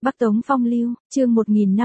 Bắc Tống Phong Lưu, chương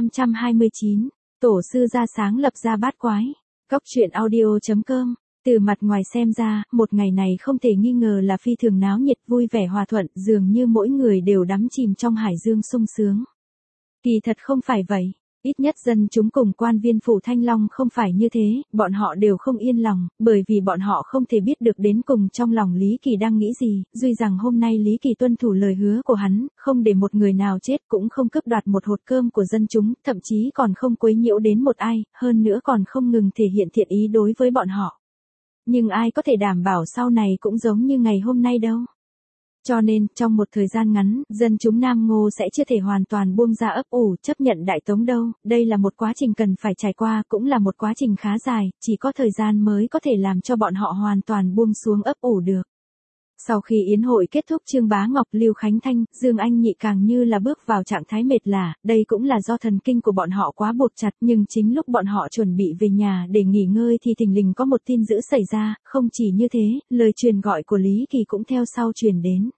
1529, Tổ sư ra sáng lập ra bát quái. Góc truyện audio.com. Từ mặt ngoài xem ra, một ngày này không thể nghi ngờ là phi thường náo nhiệt, vui vẻ hòa thuận, dường như mỗi người đều đắm chìm trong hải dương sung sướng. Kỳ thật không phải vậy. Ít nhất dân chúng cùng quan viên phủ Thanh Long không phải như thế, bọn họ đều không yên lòng, bởi vì bọn họ không thể biết được đến cùng trong lòng Lý Kỳ đang nghĩ gì, duy rằng hôm nay Lý Kỳ tuân thủ lời hứa của hắn, không để một người nào chết, cũng không cướp đoạt một hột cơm của dân chúng, thậm chí còn không quấy nhiễu đến một ai, hơn nữa còn không ngừng thể hiện thiện ý đối với bọn họ. Nhưng ai có thể đảm bảo sau này cũng giống như ngày hôm nay đâu. Cho nên, trong một thời gian ngắn, dân chúng Nam Ngô sẽ chưa thể hoàn toàn buông ra ấp ủ, chấp nhận Đại Tống đâu, đây là một quá trình cần phải trải qua, cũng là một quá trình khá dài, chỉ có thời gian mới có thể làm cho bọn họ hoàn toàn buông xuống ấp ủ được. Sau khi yến hội kết thúc, Trương Bá Ngọc, Lưu Khánh Thanh, Dương Anh Nhị càng như là bước vào trạng thái mệt lả, đây cũng là do thần kinh của bọn họ quá buộc chặt, nhưng chính lúc bọn họ chuẩn bị về nhà để nghỉ ngơi thì thình lình có một tin dữ xảy ra, không chỉ như thế, lời truyền gọi của Lý Kỳ cũng theo sau truyền đến.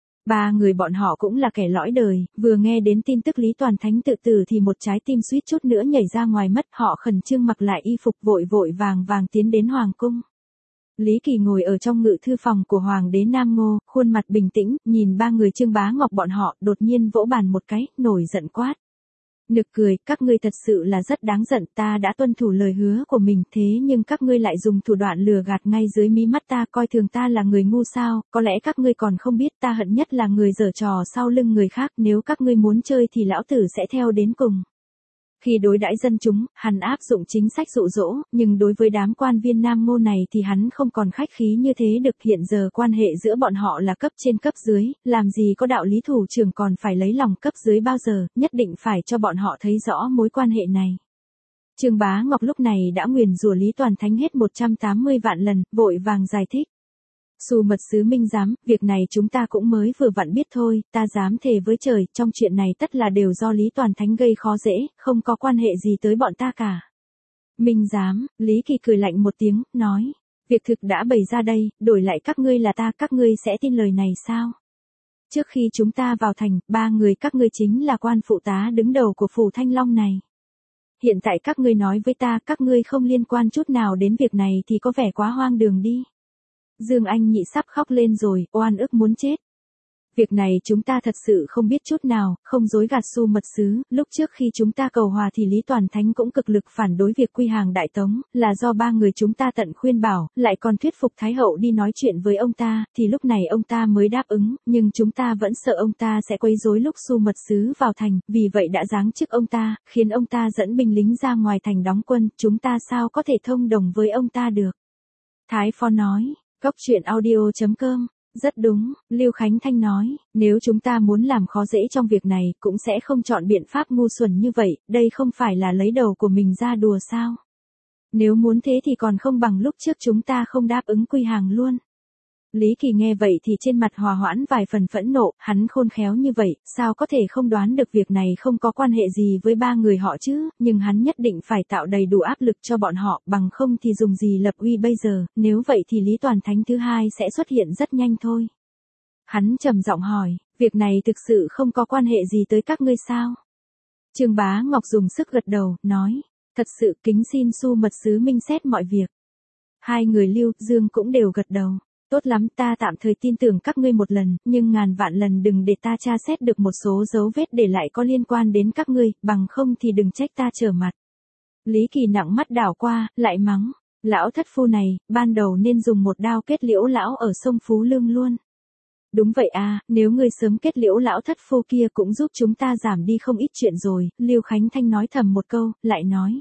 Ba người bọn họ cũng là kẻ lõi đời, vừa nghe đến tin tức Lý Toàn Thánh tự tử thì một trái tim suýt chút nữa nhảy ra ngoài mất, họ khẩn trương mặc lại y phục vội vội vàng vàng tiến đến Hoàng cung. Lý Kỳ ngồi ở trong ngự thư phòng của Hoàng đế Nam Ngô, khuôn mặt bình tĩnh, nhìn ba người Trương Bá Ngọc bọn họ, đột nhiên vỗ bàn một cái, nổi giận quát. Nực cười, các ngươi thật sự là rất đáng giận, ta đã tuân thủ lời hứa của mình, thế nhưng các ngươi lại dùng thủ đoạn lừa gạt ngay dưới mí mắt ta, coi thường ta là người ngu sao, có lẽ các ngươi còn không biết ta hận nhất là người giở trò sau lưng người khác, nếu các ngươi muốn chơi thì lão tử sẽ theo đến cùng. Khi đối đãi dân chúng, hắn áp dụng chính sách dụ dỗ, nhưng đối với đám quan viên Nam Ngô này thì hắn không còn khách khí như thế được, hiện giờ quan hệ giữa bọn họ là cấp trên cấp dưới, làm gì có đạo lý thủ trưởng còn phải lấy lòng cấp dưới bao giờ, nhất định phải cho bọn họ thấy rõ mối quan hệ này. Trương Bá Ngọc lúc này đã nguyền rủa Lý Toàn Thánh hết 180 vạn lần, vội vàng giải thích. Xu Mật Sứ Minh giám, việc này chúng ta cũng mới vừa vặn biết thôi, ta dám thề với trời, trong chuyện này tất là đều do Lý Toàn Thánh gây khó dễ, không có quan hệ gì tới bọn ta cả. Minh giám, Lý Kỳ cười lạnh một tiếng, nói, việc thực đã bày ra đây, đổi lại các ngươi là ta, các ngươi sẽ tin lời này sao? Trước khi chúng ta vào thành, ba người các ngươi chính là quan phụ tá đứng đầu của phủ Thanh Long này. Hiện tại các ngươi nói với ta, các ngươi không liên quan chút nào đến việc này thì có vẻ quá hoang đường đi. Dương Anh Nhị sắp khóc lên rồi, oan ức muốn chết. Việc này chúng ta thật sự không biết chút nào, không dối gạt Xu Mật Sứ, lúc trước khi chúng ta cầu hòa thì Lý Toàn Thánh cũng cực lực phản đối việc quy hàng Đại Tống, là do ba người chúng ta tận khuyên bảo, lại còn thuyết phục Thái Hậu đi nói chuyện với ông ta, thì lúc này ông ta mới đáp ứng, nhưng chúng ta vẫn sợ ông ta sẽ quấy rối lúc Xu Mật Sứ vào thành, vì vậy đã giáng chức ông ta, khiến ông ta dẫn binh lính ra ngoài thành đóng quân, chúng ta sao có thể thông đồng với ông ta được. Thái Phó nói. Góc truyện audio.com. Rất đúng, Lưu Khánh Thanh nói, nếu chúng ta muốn làm khó dễ trong việc này, cũng sẽ không chọn biện pháp ngu xuẩn như vậy, đây không phải là lấy đầu của mình ra đùa sao? Nếu muốn thế thì còn không bằng lúc trước chúng ta không đáp ứng quy hàng luôn. Lý Kỳ nghe vậy thì trên mặt hòa hoãn vài phần phẫn nộ, hắn khôn khéo như vậy, sao có thể không đoán được việc này không có quan hệ gì với ba người họ chứ, nhưng hắn nhất định phải tạo đầy đủ áp lực cho bọn họ, bằng không thì dùng gì lập uy bây giờ, nếu vậy thì Lý Toàn Thánh thứ hai sẽ xuất hiện rất nhanh thôi. Hắn trầm giọng hỏi, việc này thực sự không có quan hệ gì tới các ngươi sao? Trương Bá Ngọc dùng sức gật đầu, nói, thật sự kính xin Xu Mật Sứ minh xét mọi việc. Hai người Lưu, Dương cũng đều gật đầu. Tốt lắm, ta tạm thời tin tưởng các ngươi một lần, nhưng ngàn vạn lần đừng để ta tra xét được một số dấu vết để lại có liên quan đến các ngươi, bằng không thì đừng trách ta trở mặt. Lý Kỳ nặng mắt đảo qua, lại mắng, lão thất phu này, ban đầu nên dùng một đao kết liễu lão ở sông Phú Lương luôn. Đúng vậy à, nếu ngươi sớm kết liễu lão thất phu kia cũng giúp chúng ta giảm đi không ít chuyện rồi, Lưu Khánh Thanh nói thầm một câu, lại nói.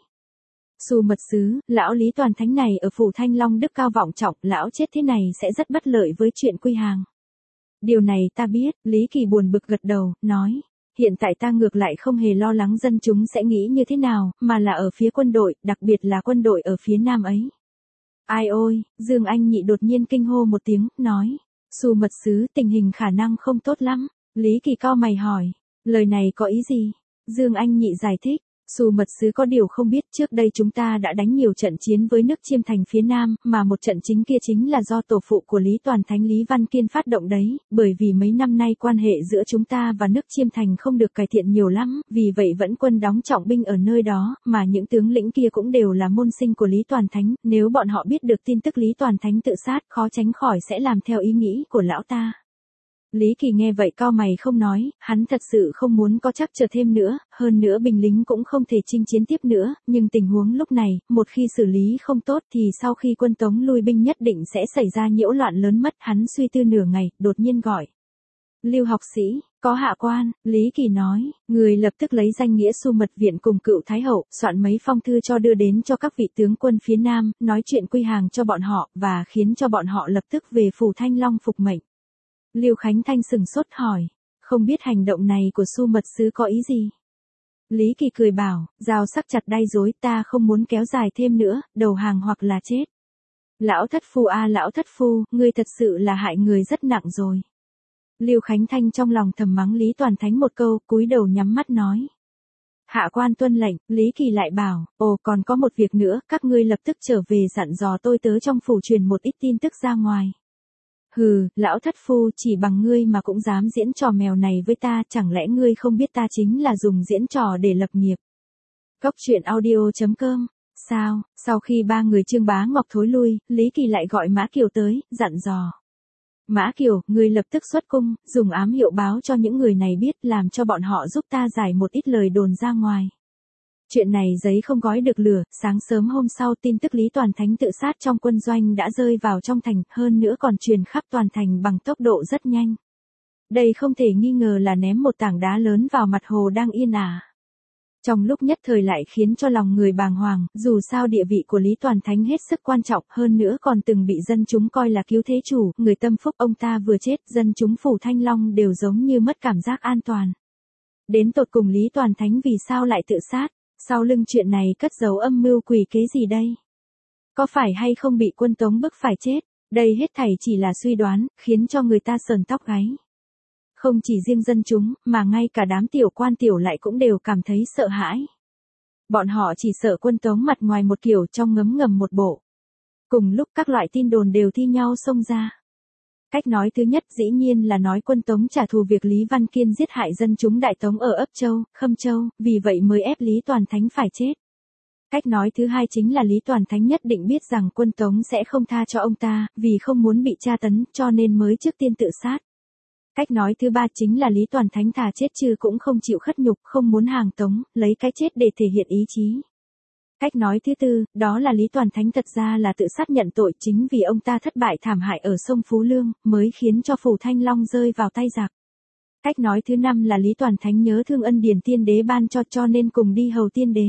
Xu Mật Sứ, lão Lý Toàn Thánh này ở phủ Thanh Long đức cao vọng trọng, lão chết thế này sẽ rất bất lợi với chuyện quy hàng. Điều này ta biết, Lý Kỳ buồn bực gật đầu, nói, hiện tại ta ngược lại không hề lo lắng dân chúng sẽ nghĩ như thế nào, mà là ở phía quân đội, đặc biệt là quân đội ở phía Nam ấy. Ai ôi, Dương Anh Nhị đột nhiên kinh hô một tiếng, nói, Xu Mật Sứ tình hình khả năng không tốt lắm, Lý Kỳ cau mày hỏi, lời này có ý gì? Dương Anh Nhị giải thích. Xu mật sứ có điều không biết trước đây chúng ta đã đánh nhiều trận chiến với nước Chiêm Thành phía Nam, mà một trận chính kia chính là do tổ phụ của Lý Toàn Thánh Lý Văn Kiên phát động đấy, bởi vì mấy năm nay quan hệ giữa chúng ta và nước Chiêm Thành không được cải thiện nhiều lắm, vì vậy vẫn quân đóng trọng binh ở nơi đó, mà những tướng lĩnh kia cũng đều là môn sinh của Lý Toàn Thánh, nếu bọn họ biết được tin tức Lý Toàn Thánh tự sát khó tránh khỏi sẽ làm theo ý nghĩ của lão ta. Lý Kỳ nghe vậy cau mày không nói, hắn thật sự không muốn có trắc trở thêm nữa, hơn nữa binh lính cũng không thể chinh chiến tiếp nữa, nhưng tình huống lúc này, một khi xử lý không tốt thì sau khi quân Tống lui binh nhất định sẽ xảy ra nhiễu loạn lớn mất, hắn suy tư nửa ngày, đột nhiên gọi. Lưu học sĩ, có hạ quan, Lý Kỳ nói, người lập tức lấy danh nghĩa Xu Mật Viện cùng cựu Thái Hậu, soạn mấy phong thư cho đưa đến cho các vị tướng quân phía Nam, nói chuyện quy hàng cho bọn họ, và khiến cho bọn họ lập tức về phủ Thanh Long phục mệnh. Lưu Khánh Thanh sừng sốt hỏi, không biết hành động này của Xu mật sứ có ý gì? Lý Kỳ cười bảo, dao sắc chặt đay rối, ta không muốn kéo dài thêm nữa, đầu hàng hoặc là chết. Lão thất phu a lão thất phu, ngươi thật sự là hại người rất nặng rồi. Lưu Khánh Thanh trong lòng thầm mắng Lý Toàn Thánh một câu, cúi đầu nhắm mắt nói. Hạ quan tuân lệnh, Lý Kỳ lại bảo, ồ còn có một việc nữa, các ngươi lập tức trở về dặn dò tôi tớ trong phủ truyền một ít tin tức ra ngoài. Hừ, lão thất phu, chỉ bằng ngươi mà cũng dám diễn trò mèo này với ta, chẳng lẽ ngươi không biết ta chính là dùng diễn trò để lập nghiệp. Cốc truyện audio.com. Sao, sau khi ba người Trương Bá Ngọc thối lui, Lý Kỳ lại gọi Mã Kiều tới, dặn dò. Mã Kiều, ngươi lập tức xuất cung, dùng ám hiệu báo cho những người này biết, làm cho bọn họ giúp ta giải một ít lời đồn ra ngoài. Chuyện này giấy không gói được lửa, sáng sớm hôm sau tin tức Lý Toàn Thánh tự sát trong quân doanh đã rơi vào trong thành, hơn nữa còn truyền khắp toàn thành bằng tốc độ rất nhanh. Đây không thể nghi ngờ là ném một tảng đá lớn vào mặt hồ đang yên ả. Trong lúc nhất thời lại khiến cho lòng người bàng hoàng, dù sao địa vị của Lý Toàn Thánh hết sức quan trọng, hơn nữa còn từng bị dân chúng coi là cứu thế chủ, người tâm phúc ông ta vừa chết, dân chúng phủ Thanh Long đều giống như mất cảm giác an toàn. Đến tột cùng Lý Toàn Thánh vì sao lại tự sát? Sau lưng chuyện này cất giấu âm mưu quỷ kế gì đây? Có phải hay không bị quân Tống bức phải chết? Đây hết thảy chỉ là suy đoán, khiến cho người ta sờn tóc gáy. Không chỉ riêng dân chúng, mà ngay cả đám tiểu quan tiểu lại cũng đều cảm thấy sợ hãi. Bọn họ chỉ sợ quân Tống mặt ngoài một kiểu trong ngấm ngầm một bộ. Cùng lúc các loại tin đồn đều thi nhau xông ra. Cách nói thứ nhất dĩ nhiên là nói quân Tống trả thù việc Lý Văn Kiên giết hại dân chúng Đại Tống ở Ấp Châu, Khâm Châu, vì vậy mới ép Lý Toàn Thánh phải chết. Cách nói thứ hai chính là Lý Toàn Thánh nhất định biết rằng quân Tống sẽ không tha cho ông ta, vì không muốn bị tra tấn, cho nên mới trước tiên tự sát. Cách nói thứ ba chính là Lý Toàn Thánh thà chết chứ cũng không chịu khuất nhục, không muốn hàng Tống, lấy cái chết để thể hiện ý chí. Cách nói thứ tư, đó là Lý Toàn Thánh thật ra là tự sát nhận tội, chính vì ông ta thất bại thảm hại ở sông Phú Lương, mới khiến cho phủ Thanh Long rơi vào tay giặc. Cách nói thứ năm là Lý Toàn Thánh nhớ thương ân điển tiên đế ban cho nên cùng đi hầu tiên đế.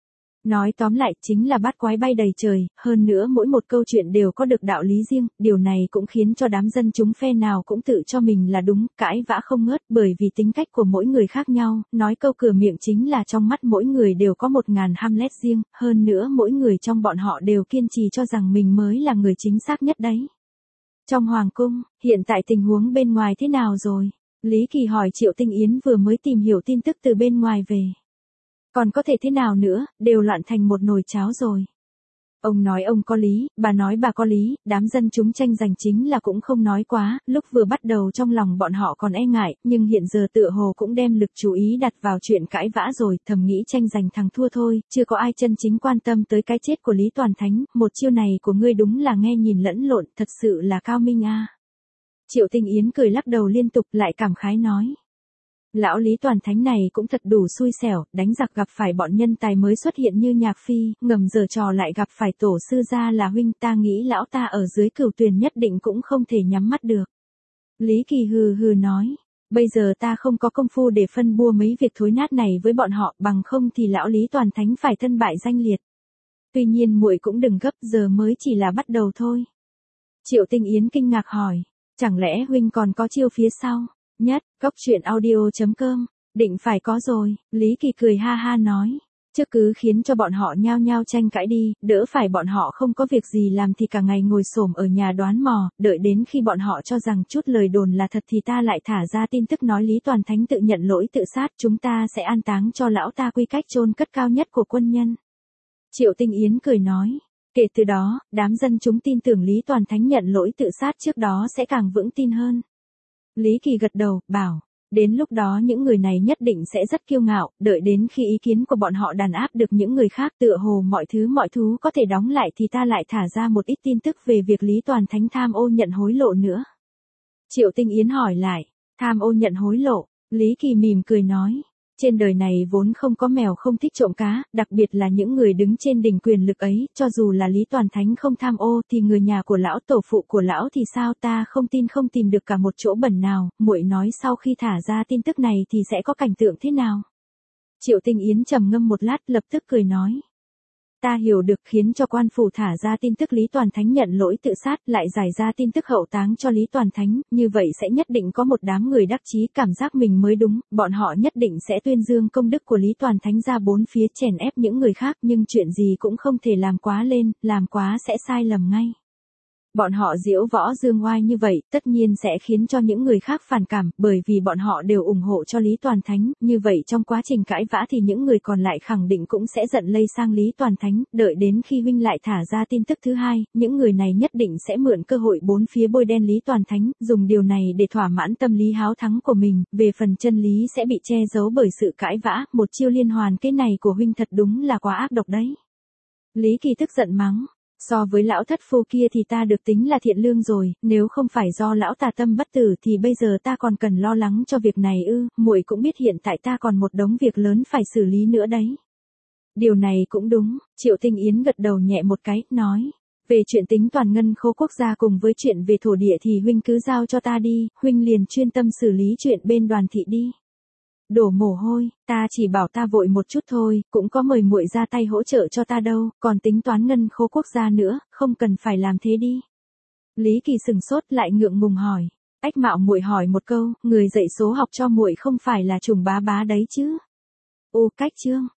Nói tóm lại chính là bát quái bay đầy trời, hơn nữa mỗi một câu chuyện đều có được đạo lý riêng, điều này cũng khiến cho đám dân chúng phe nào cũng tự cho mình là đúng, cãi vã không ngớt, bởi vì tính cách của mỗi người khác nhau, nói câu cửa miệng chính là trong mắt mỗi người đều có 1000 Hamlet riêng, hơn nữa mỗi người trong bọn họ đều kiên trì cho rằng mình mới là người chính xác nhất đấy. Trong Hoàng cung, hiện tại tình huống bên ngoài thế nào rồi? Lý Kỳ hỏi Triệu Tinh Yến vừa mới tìm hiểu tin tức từ bên ngoài về. Còn có thể thế nào nữa, đều loạn thành một nồi cháo rồi. Ông nói ông có lý, bà nói bà có lý, đám dân chúng tranh giành chính là cũng không nói quá, lúc vừa bắt đầu trong lòng bọn họ còn e ngại, nhưng hiện giờ tựa hồ cũng đem lực chú ý đặt vào chuyện cãi vã rồi, thầm nghĩ tranh giành thằng thua thôi, chưa có ai chân chính quan tâm tới cái chết của Lý Toàn Thánh, một chiêu này của ngươi đúng là nghe nhìn lẫn lộn, thật sự là cao minh a. Triệu Tinh Yến cười lắc đầu liên tục lại cảm khái nói. Lão Lý Toàn Thánh này cũng thật đủ xui xẻo, đánh giặc gặp phải bọn nhân tài mới xuất hiện như Nhạc Phi, ngầm giở trò lại gặp phải tổ sư gia là huynh, ta nghĩ lão ta ở dưới Cửu Tuyền nhất định cũng không thể nhắm mắt được. Lý Kỳ hừ hừ nói, bây giờ ta không có công phu để phân bua mấy việc thối nát này với bọn họ, bằng không thì lão Lý Toàn Thánh phải thân bại danh liệt. Tuy nhiên muội cũng đừng gấp, giờ mới chỉ là bắt đầu thôi. Triệu Tinh Yến kinh ngạc hỏi, chẳng lẽ huynh còn có chiêu phía sau? Nhất, cốc truyện audio.com, định phải có rồi, Lý Kỳ cười ha ha nói. Chứ cứ khiến cho bọn họ nhao nhao tranh cãi đi, đỡ phải bọn họ không có việc gì làm thì cả ngày ngồi xổm ở nhà đoán mò, đợi đến khi bọn họ cho rằng chút lời đồn là thật thì ta lại thả ra tin tức nói Lý Toàn Thánh tự nhận lỗi tự sát, chúng ta sẽ an táng cho lão ta quy cách chôn cất cao nhất của quân nhân. Triệu Tinh Yến cười nói, kể từ đó, đám dân chúng tin tưởng Lý Toàn Thánh nhận lỗi tự sát trước đó sẽ càng vững tin hơn. Lý Kỳ gật đầu, bảo, đến lúc đó những người này nhất định sẽ rất kiêu ngạo, đợi đến khi ý kiến của bọn họ đàn áp được những người khác tựa hồ mọi thứ mọi thú có thể đóng lại thì ta lại thả ra một ít tin tức về việc Lý Toàn Thánh tham ô nhận hối lộ nữa. Triệu Tinh Yến hỏi lại, tham ô nhận hối lộ, Lý Kỳ mỉm cười nói. Trên đời này vốn không có mèo không thích trộm cá, đặc biệt là những người đứng trên đỉnh quyền lực ấy, cho dù là Lý Toàn Thánh không tham ô thì người nhà của lão tổ phụ của lão thì sao, ta không tin không tìm được cả một chỗ bẩn nào, muội nói sau khi thả ra tin tức này thì sẽ có cảnh tượng thế nào. Triệu Tinh Yến trầm ngâm một lát lập tức cười nói. Ta hiểu được, khiến cho quan phủ thả ra tin tức Lý Toàn Thánh nhận lỗi tự sát, lại giải ra tin tức hậu táng cho Lý Toàn Thánh, như vậy sẽ nhất định có một đám người đắc chí cảm giác mình mới đúng, bọn họ nhất định sẽ tuyên dương công đức của Lý Toàn Thánh ra bốn phía chèn ép những người khác, nhưng chuyện gì cũng không thể làm quá lên, làm quá sẽ sai lầm ngay. Bọn họ diễu võ dương oai như vậy, tất nhiên sẽ khiến cho những người khác phản cảm, bởi vì bọn họ đều ủng hộ cho Lý Toàn Thánh, như vậy trong quá trình cãi vã thì những người còn lại khẳng định cũng sẽ giận lây sang Lý Toàn Thánh, đợi đến khi huynh lại thả ra tin tức thứ hai, những người này nhất định sẽ mượn cơ hội bốn phía bôi đen Lý Toàn Thánh, dùng điều này để thỏa mãn tâm lý háo thắng của mình, về phần chân lý sẽ bị che giấu bởi sự cãi vã, một chiêu liên hoàn cái này của huynh thật đúng là quá ác độc đấy. Lý Kỳ tức giận mắng. So với lão thất phu kia thì ta được tính là thiện lương rồi, nếu không phải do lão tà tâm bất tử thì bây giờ ta còn cần lo lắng cho việc này ư, muội cũng biết hiện tại ta còn một đống việc lớn phải xử lý nữa đấy. Điều này cũng đúng, Triệu Tinh Yến gật đầu nhẹ một cái, nói. Về chuyện tính toàn ngân khố quốc gia cùng với chuyện về thổ địa thì huynh cứ giao cho ta đi, huynh liền chuyên tâm xử lý chuyện bên Đoàn thị đi. Đổ mồ hôi, ta chỉ bảo ta vội một chút thôi, cũng có mời muội ra tay hỗ trợ cho ta đâu, còn tính toán ngân khố quốc gia nữa, không cần phải làm thế đi. Lý Kỳ sừng sốt lại ngượng ngùng hỏi, ách mạo muội hỏi một câu, người dạy số học cho muội không phải là Trùng Bá Bá đấy chứ? Ô cách chương.